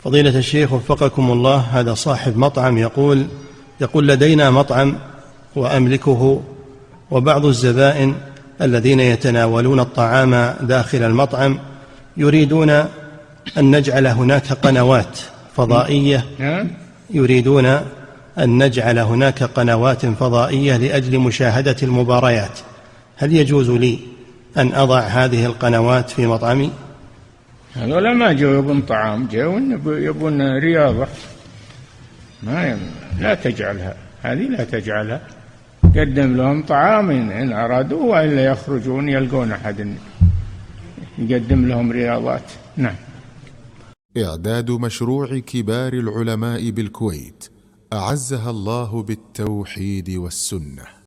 فضيلة الشيخ وفقكم الله، هذا صاحب مطعم يقول لدينا مطعم وأملكه، وبعض الزبائن الذين يتناولون الطعام داخل المطعم يريدون أن نجعل هناك قنوات فضائية لأجل مشاهدة المباريات. هل يجوز لي أن أضع هذه القنوات في مطعمي؟ هذولا ما جو يبون طعام، جو يبون رياضة. لا تجعلها، هذه لا تجعلها. قدم لهم طعام إن أرادوا، وإلا يخرجون يلقون أحد يقدم لهم رياضات. نعم. إعداد مشروع كبار العلماء بالكويت أعزها الله بالتوحيد والسنة.